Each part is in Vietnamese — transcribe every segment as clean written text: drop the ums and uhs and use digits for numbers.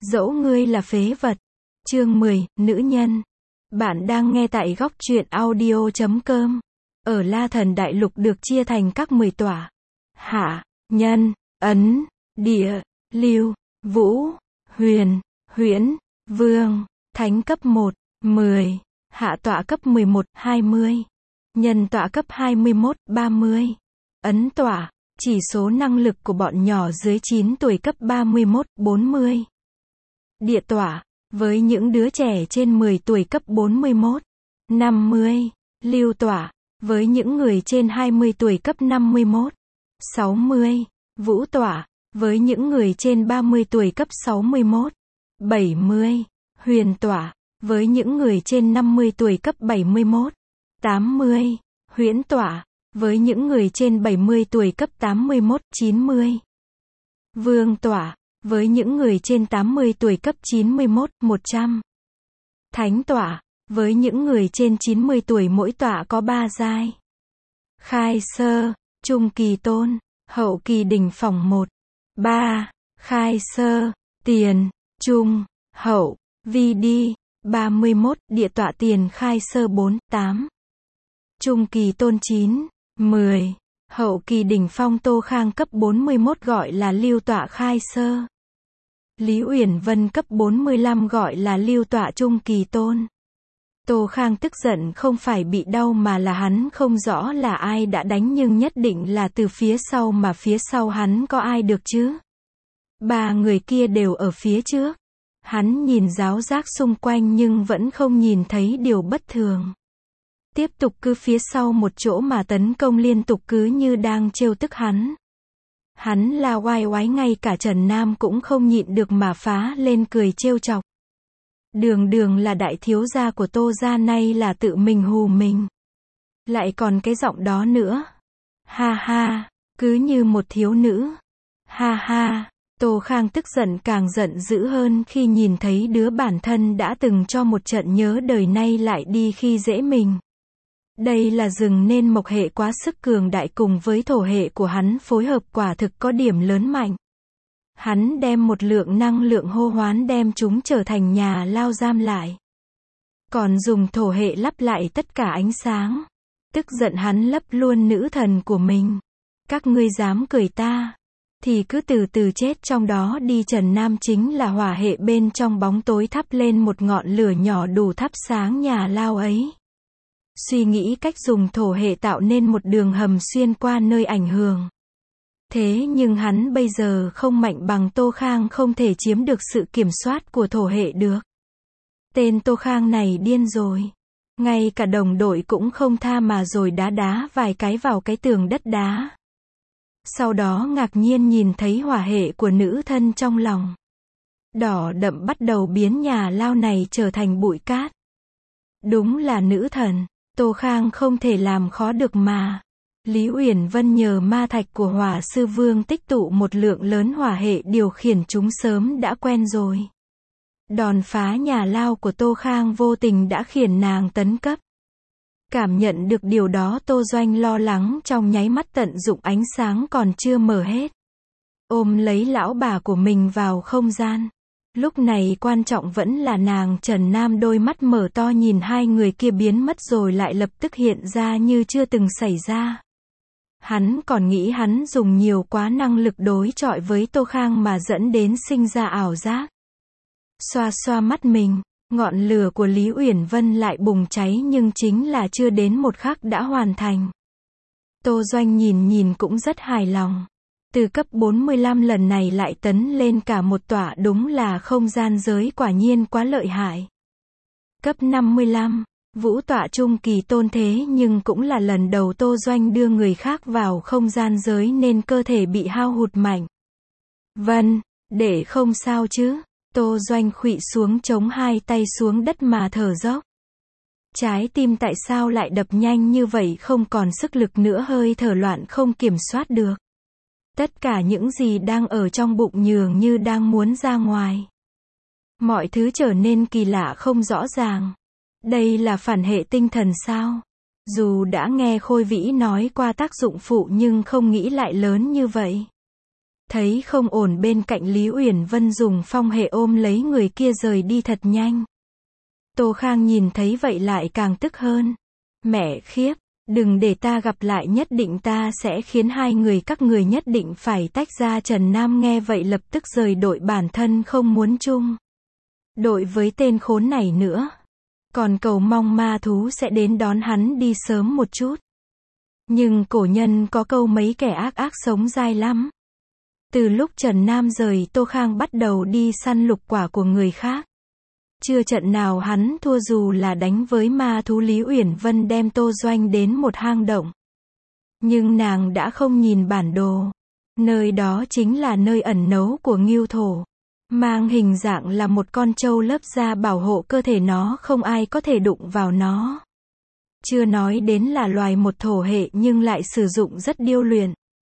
Dẫu ngươi là phế vật. Chương 10, nữ nhân. Bạn đang nghe tại góc truyện audio.com. Ở La Thần Đại Lục được chia thành các 10 tọa. Hạ, Nhân, Ấn, Địa, Lưu, Vũ, Huyền, Huyễn, Vương. Thánh cấp 1, 10. Hạ tọa cấp 11, 20. Nhân tọa cấp 21, 30. Ấn tọa. Chỉ số năng lực của bọn nhỏ dưới 9 tuổi cấp 31, 40. Địa tọa. Với những đứa trẻ trên 10 tuổi cấp 41, 50. Lưu tọa. Với những người trên 20 tuổi cấp 51, 60. Vũ tọa. Với những người trên 30 tuổi cấp 61, 70. Huyền tọa. Với những người trên 50 tuổi cấp 71, 80. Huyễn tọa. Với những người trên 70 tuổi cấp 81, 90. Vương tọa. Với những người trên 80 tuổi cấp 91, 100. Thánh tọa. Với những người trên 90 tuổi mỗi tọa có 3 giai. Khai sơ, trung kỳ tôn, hậu kỳ đỉnh phong 1, 3. Khai sơ, tiền, trung, hậu, vi đi, 31, địa tọa tiền khai sơ 4, 8. Trung kỳ tôn 9, 10. Hậu kỳ đỉnh phong Tô Khang cấp 41 gọi là lưu tọa khai sơ. Lý Uyển Vân cấp 45 gọi là lưu tọa trung kỳ tôn. Tô Khang tức giận không phải bị đau mà là hắn không rõ là ai đã đánh nhưng nhất định là từ phía sau mà phía sau hắn có ai được chứ. 3 người kia đều ở phía trước. Hắn nhìn giáo giác xung quanh nhưng vẫn không nhìn thấy điều bất thường. Tiếp tục cứ phía sau một chỗ mà tấn công liên tục cứ như đang trêu tức hắn. Hắn la oai oái ngay cả Trần Nam cũng không nhịn được mà phá lên cười trêu chọc. Đường đường là đại thiếu gia của Tô gia nay là tự mình hù mình. Lại còn cái giọng đó nữa. Ha ha, cứ như một thiếu nữ. Ha ha, Tô Khang tức giận càng giận dữ hơn khi nhìn thấy đứa bản thân đã từng cho một trận nhớ đời nay lại đi khi dễ mình. Đây là rừng nên mộc hệ quá sức cường đại cùng với thổ hệ của hắn phối hợp quả thực có điểm lớn mạnh. Hắn đem một lượng năng lượng hô hoán đem chúng trở thành nhà lao giam lại. Còn dùng thổ hệ lắp lại tất cả ánh sáng. Tức giận hắn lấp luôn nữ thần của mình. Các ngươi dám cười ta, thì cứ từ từ chết trong đó đi. Trần Nam chính là hỏa hệ bên trong bóng tối thắp lên một ngọn lửa nhỏ đủ thắp sáng nhà lao ấy. Suy nghĩ cách dùng thổ hệ tạo nên một đường hầm xuyên qua nơi ảnh hưởng. Thế nhưng hắn bây giờ không mạnh bằng Tô Khang không thể chiếm được sự kiểm soát của thổ hệ được. Tên Tô Khang này điên rồi. Ngay cả đồng đội cũng không tha mà rồi đá vài cái vào cái tường đất đá. Sau đó ngạc nhiên nhìn thấy hỏa hệ của nữ thân trong lòng. Đỏ đậm bắt đầu biến nhà lao này trở thành bụi cát. Đúng là nữ thần. Tô Khang không thể làm khó được mà. Lý Uyển Vân nhờ ma thạch của hỏa sư vương tích tụ một lượng lớn hỏa hệ điều khiển chúng sớm đã quen rồi. Đòn phá nhà lao của Tô Khang vô tình đã khiển nàng tấn cấp. Cảm nhận được điều đó Tô Doanh lo lắng trong nháy mắt tận dụng ánh sáng còn chưa mở hết. Ôm lấy lão bà của mình vào không gian. Lúc này quan trọng vẫn là nàng Trần Nam đôi mắt mở to nhìn hai người kia biến mất rồi lại lập tức hiện ra như chưa từng xảy ra. Hắn còn nghĩ hắn dùng nhiều quá năng lực đối chọi với Tô Khang mà dẫn đến sinh ra ảo giác. Xoa xoa mắt mình, ngọn lửa của Lý Uyển Vân lại bùng cháy nhưng chính là chưa đến một khắc đã hoàn thành. Tô Doanh nhìn cũng rất hài lòng. Từ cấp 45 lần này lại tấn lên cả một tọa đúng là không gian giới quả nhiên quá lợi hại. Cấp 55, vũ tọa trung kỳ tôn thế nhưng cũng là lần đầu Tô Doanh đưa người khác vào không gian giới nên cơ thể bị hao hụt mạnh. Vân, để không sao chứ? Tô Doanh khuỵu xuống chống hai tay xuống đất mà thở dốc. Trái tim tại sao lại đập nhanh như vậy không còn sức lực nữa hơi thở loạn không kiểm soát được. Tất cả những gì đang ở trong bụng nhường như đang muốn ra ngoài. Mọi thứ trở nên kỳ lạ không rõ ràng. Đây là phản hệ tinh thần sao? Dù đã nghe Khôi Vĩ nói qua tác dụng phụ nhưng không nghĩ lại lớn như vậy. Thấy không ổn bên cạnh Lý Uyển Vân dùng phong hệ ôm lấy người kia rời đi thật nhanh. Tô Khang nhìn thấy vậy lại càng tức hơn. Mẹ khiếp, đừng để ta gặp lại, nhất định ta sẽ khiến hai người các người nhất định phải tách ra. Trần Nam nghe vậy lập tức rời đội, bản thân không muốn chung đội với tên khốn này nữa. Còn cầu mong ma thú sẽ đến đón hắn đi sớm một chút. Nhưng cổ nhân có câu mấy kẻ ác ác sống dai lắm. Từ lúc Trần Nam rời, Tô Khang bắt đầu đi săn lục quả của người khác. Chưa trận nào hắn thua, dù là đánh với ma thú. Lý Uyển Vân đem Tô Doanh đến một hang động. Nhưng nàng đã không nhìn bản đồ. Nơi đó chính là nơi ẩn náu của ngưu thổ. Mang hình dạng là một con trâu lớp da bảo hộ cơ thể nó, không ai có thể đụng vào nó. Chưa nói đến là loài một thổ hệ nhưng lại sử dụng rất điêu luyện.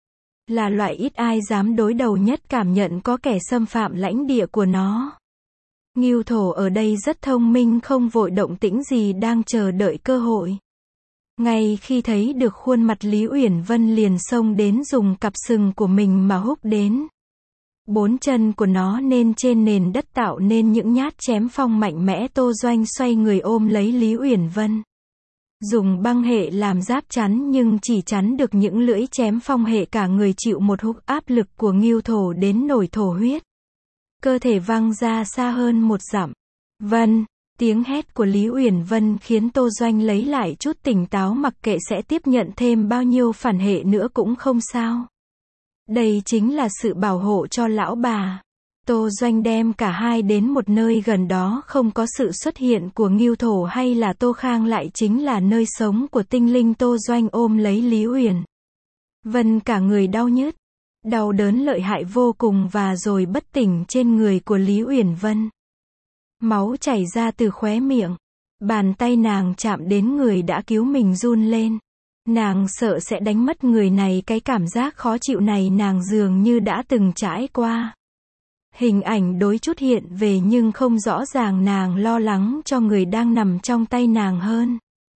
Là loại ít ai dám đối đầu nhất, cảm nhận có kẻ xâm phạm lãnh địa của nó. Ngưu thổ ở đây rất thông minh, không vội động tĩnh gì, đang chờ đợi cơ hội. Ngay khi thấy được khuôn mặt Lý Uyển Vân liền xông đến, dùng cặp sừng của mình mà húc đến. Bốn chân của nó nên trên nền đất tạo nên những nhát chém phong mạnh mẽ. Tô Doanh xoay người ôm lấy Lý Uyển Vân. Dùng băng hệ làm giáp chắn nhưng chỉ chắn được những lưỡi chém phong hệ, cả người chịu một húc áp lực của ngưu thổ đến nổi thổ huyết. Cơ thể văng ra xa hơn 1 dặm. Vân, tiếng hét của Lý Uyển Vân khiến Tô Doanh lấy lại chút tỉnh táo, mặc kệ sẽ tiếp nhận thêm bao nhiêu phản hệ nữa cũng không sao. Đây chính là sự bảo hộ cho lão bà. Tô Doanh đem cả hai đến một nơi gần đó, không có sự xuất hiện của ngưu thổ hay là Tô Khang, lại chính là nơi sống của tinh linh. Tô Doanh ôm lấy Lý Uyển Vân, cả người đau nhức, đau đớn lợi hại vô cùng, và rồi bất tỉnh trên người của Lý Uyển Vân. Máu chảy ra từ khóe miệng. Bàn tay nàng chạm đến người đã cứu mình run lên. Nàng sợ sẽ đánh mất người này, cái cảm giác khó chịu này nàng dường như đã từng trải qua. Hình ảnh đôi chút hiện về nhưng không rõ ràng, nàng lo lắng cho người đang nằm trong tay nàng hơn.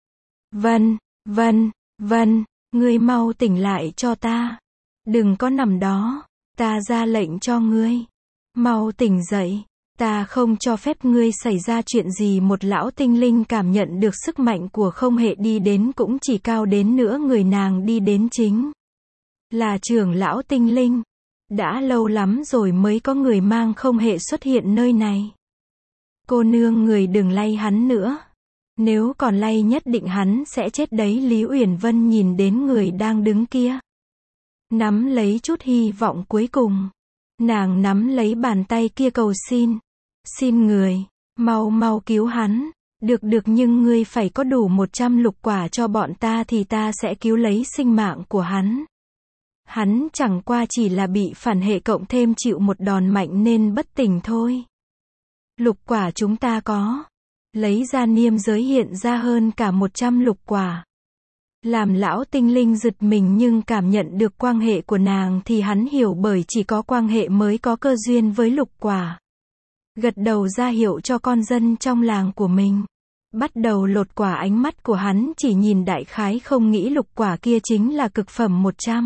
Vân, Vân, Vân, ngươi mau tỉnh lại cho ta. Đừng có nằm đó, ta ra lệnh cho ngươi. Mau tỉnh dậy, ta không cho phép ngươi xảy ra chuyện gì. Một lão tinh linh cảm nhận được sức mạnh của không hệ đi đến, cũng chỉ cao đến nửa người nàng đi đến chính là trưởng lão tinh linh. Đã lâu lắm rồi mới có người mang không hệ xuất hiện nơi này. Cô nương, người đừng lay hắn nữa. Nếu còn lay nhất định hắn sẽ chết đấy. Lý Uyển Vân nhìn đến người đang đứng kia, nắm lấy chút hy vọng cuối cùng. Nàng nắm lấy bàn tay kia cầu xin. Xin người, mau mau cứu hắn. Được được, nhưng ngươi phải có đủ 100 lục quả cho bọn ta thì ta sẽ cứu lấy sinh mạng của hắn. Hắn chẳng qua chỉ là bị phản hệ cộng thêm chịu một đòn mạnh nên bất tỉnh thôi. Lục quả chúng ta có. Lấy ra niêm giới hiện ra hơn cả 100 lục quả. Làm lão tinh linh giật mình, nhưng cảm nhận được quang hệ của nàng thì hắn hiểu, bởi chỉ có quang hệ mới có cơ duyên với lục quả. Gật đầu ra hiệu cho con dân trong làng của mình bắt đầu lột quả. Ánh mắt của hắn chỉ nhìn đại khái, không nghĩ lục quả kia chính là cực phẩm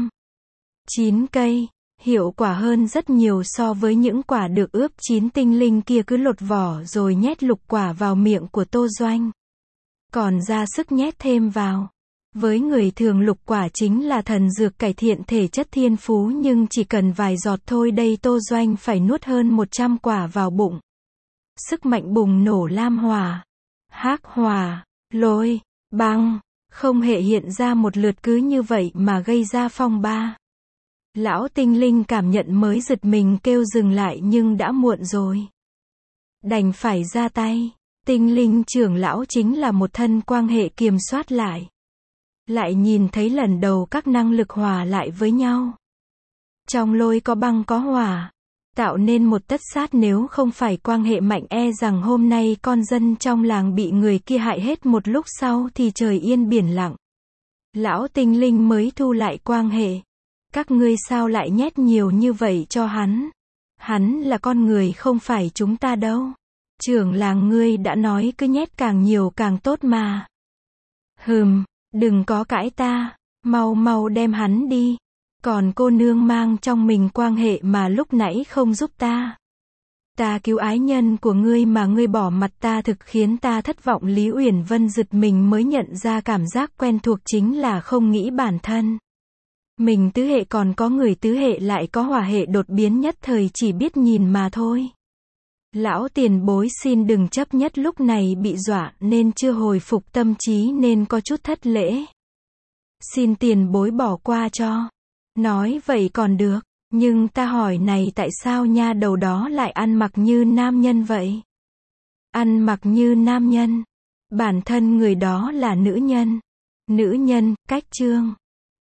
109 cây. Hiệu quả hơn rất nhiều so với những quả được ướp chín. Tinh linh kia cứ lột vỏ rồi nhét lục quả vào miệng của Tô Doanh. Còn ra sức nhét thêm vào. Với người thường lục quả chính là thần dược cải thiện thể chất thiên phú, nhưng chỉ cần vài giọt thôi đây Tô Doanh phải nuốt hơn 100 quả vào bụng. Sức mạnh bùng nổ, lam hỏa, hắc hỏa, lôi, băng, không hệ hiện ra một lượt, cứ như vậy mà gây ra phong ba. Lão tinh linh cảm nhận mới giật mình kêu dừng lại, nhưng đã muộn rồi. Đành phải ra tay. Tinh linh trưởng lão chính là một thân quang hệ kiềm soát lại. Lại nhìn thấy lần đầu các năng lực hòa lại với nhau. Trong lôi có băng có hỏa, tạo nên một tất sát. Nếu không phải quang hệ mạnh, e rằng hôm nay con dân trong làng bị người kia hại hết. Một lúc sau thì trời yên biển lặng. Lão tinh linh mới thu lại quang hệ. Các ngươi sao lại nhét nhiều như vậy cho hắn? Hắn là con người, không phải chúng ta đâu. Trưởng làng ngươi đã nói cứ nhét càng nhiều càng tốt mà. Đừng có cãi ta, mau mau đem hắn đi. Còn cô nương mang trong mình quan hệ mà lúc nãy không giúp ta. Ta cứu ái nhân của ngươi mà ngươi bỏ mặt ta thực khiến ta thất vọng. Lý Uyển Vân giật mình mới nhận ra cảm giác quen thuộc chính là không nghĩ bản thân. Mình tứ hệ còn có người tứ hệ lại có hỏa hệ đột biến nhất thời chỉ biết nhìn mà thôi. Lão tiền bối xin đừng chấp nhất lúc này bị dọa nên chưa hồi phục tâm trí nên có chút thất lễ. Xin tiền bối bỏ qua cho. Nói vậy còn được, nhưng ta hỏi này tại sao nha đầu đó lại ăn mặc như nam nhân vậy? Ăn mặc như nam nhân. Bản thân người đó là nữ nhân. Nữ nhân, cách chương.